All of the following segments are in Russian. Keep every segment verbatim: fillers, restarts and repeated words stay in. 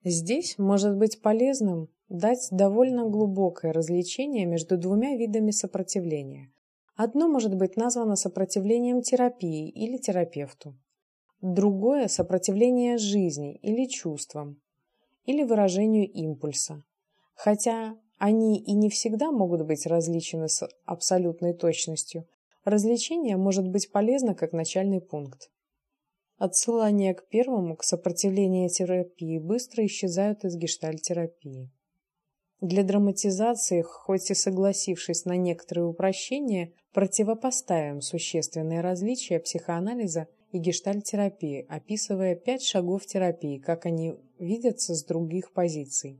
Здесь может быть полезным дать довольно глубокое различение между двумя видами сопротивления. Одно может быть названо сопротивлением терапии или терапевту. Другое – сопротивление жизни или чувствам, или выражению импульса. Хотя они и не всегда могут быть различены с абсолютной точностью, различение может быть полезно как начальный пункт. Отсылания к первому, к сопротивлению терапии, быстро исчезают из гештальт-терапии. Для драматизации, хоть и согласившись на некоторые упрощения, противопоставим существенные различия психоанализа и гештальт-терапии, описывая пять шагов терапии, как они видятся с других позиций.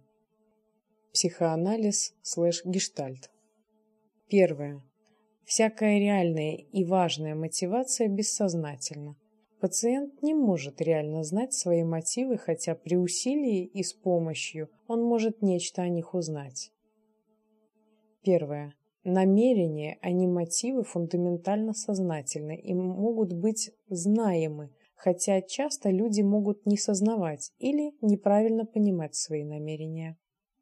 Психоанализ слэш гештальт. Первое. Всякая реальная и важная мотивация бессознательна. Пациент не может реально знать свои мотивы, хотя при усилии и с помощью он может нечто о них узнать. Первое. Намерения, а не мотивы, фундаментально сознательны и могут быть знаемы, хотя часто люди могут не сознавать или неправильно понимать свои намерения.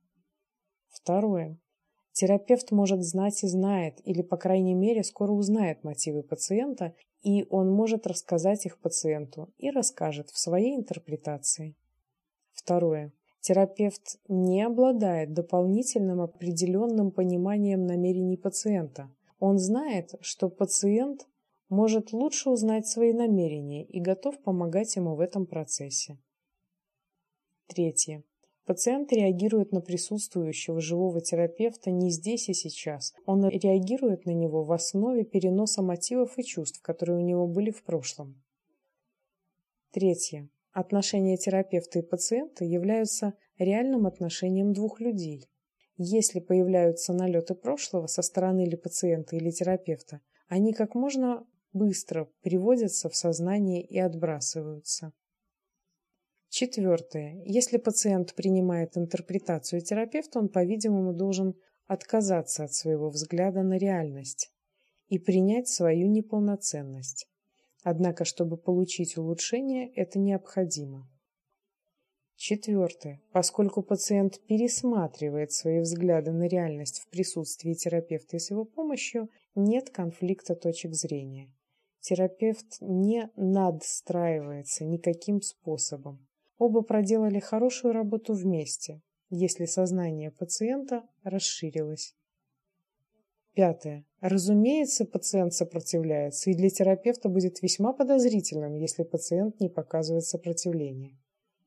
Второе. Терапевт может знать и знает, или, по крайней мере, скоро узнает мотивы пациента, и он может рассказать их пациенту и расскажет в своей интерпретации. Второе. Терапевт не обладает дополнительным определенным пониманием намерений пациента. Он знает, что пациент может лучше узнать свои намерения и готов помогать ему в этом процессе. Третье. Пациент реагирует на присутствующего живого терапевта не здесь и сейчас. Он реагирует на него в основе переноса мотивов и чувств, которые у него были в прошлом. Третье. Отношения терапевта и пациента являются реальным отношением двух людей. Если появляются налеты прошлого со стороны или пациента, или терапевта, они как можно быстро приводятся в сознание и отбрасываются. Четвертое. Если пациент принимает интерпретацию терапевта, он, по-видимому, должен отказаться от своего взгляда на реальность и принять свою неполноценность. Однако, чтобы получить улучшение, это необходимо. Четвертое. Поскольку пациент пересматривает свои взгляды на реальность в присутствии терапевта и с его помощью, нет конфликта точек зрения. Терапевт не надстраивается никаким способом. Оба проделали хорошую работу вместе, если сознание пациента расширилось. Пятое. Разумеется, пациент сопротивляется, и для терапевта будет весьма подозрительным, если пациент не показывает сопротивления.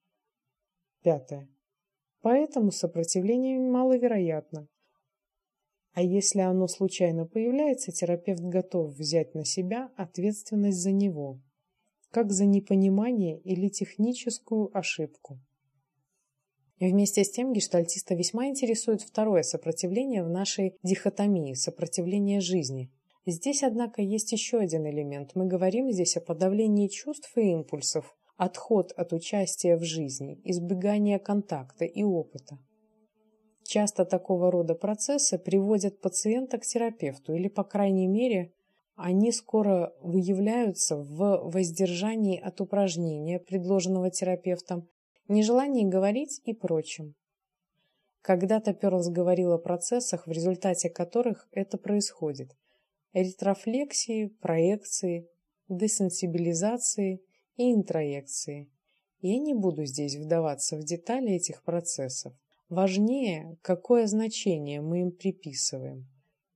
Пятое. Поэтому сопротивление маловероятно. А если оно случайно появляется, терапевт готов взять на себя ответственность за него, как за непонимание или техническую ошибку. И вместе с тем гештальтиста весьма интересует второе сопротивление в нашей дихотомии – сопротивление жизни. Здесь, однако, есть еще один элемент. Мы говорим здесь о подавлении чувств и импульсов, отход от участия в жизни, избегание контакта и опыта. Часто такого рода процессы приводят пациента к терапевту, или, по крайней мере, они скоро выявляются в воздержании от упражнения, предложенного терапевтом, нежелании говорить и прочем. Когда-то Перлс говорил о процессах, в результате которых это происходит: ретрофлексии, проекции, десенсибилизации и интроекции. Я не буду здесь вдаваться в детали этих процессов. Важнее, какое значение мы им приписываем.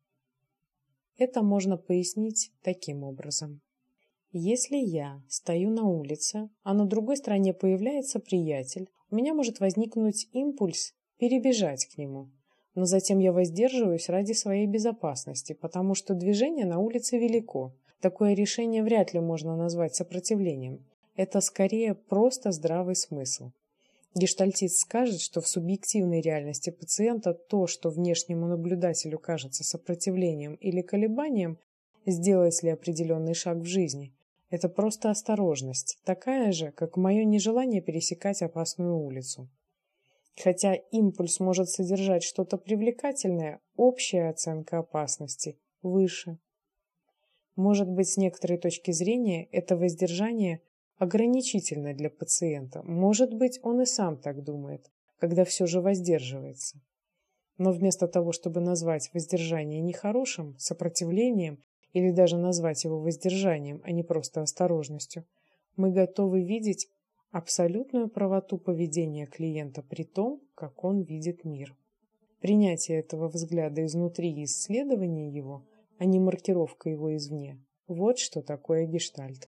Это можно пояснить таким образом. Если я стою на улице, а на другой стороне появляется приятель, у меня может возникнуть импульс перебежать к нему. Но затем я воздерживаюсь ради своей безопасности, потому что движение на улице велико. Такое решение вряд ли можно назвать сопротивлением. Это скорее просто здравый смысл. Гештальтист скажет, что в субъективной реальности пациента то, что внешнему наблюдателю кажется сопротивлением или колебанием, сделать ли определенный шаг в жизни, это просто осторожность, такая же, как мое нежелание пересекать опасную улицу. Хотя импульс может содержать что-то привлекательное, общая оценка опасности выше. Может быть, с некоторой точки зрения, это воздержание ограничительно для пациента. Может быть, он и сам так думает, когда все же воздерживается. Но вместо того, чтобы назвать воздержание нехорошим, сопротивлением или даже назвать его воздержанием, а не просто осторожностью, мы готовы видеть абсолютную правоту поведения клиента при том, как он видит мир. Принятие этого взгляда изнутри и исследование его, а не маркировка его извне, вот что такое гештальт.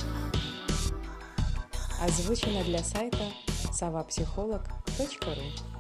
Озвучено для сайта сова психолог точка ру.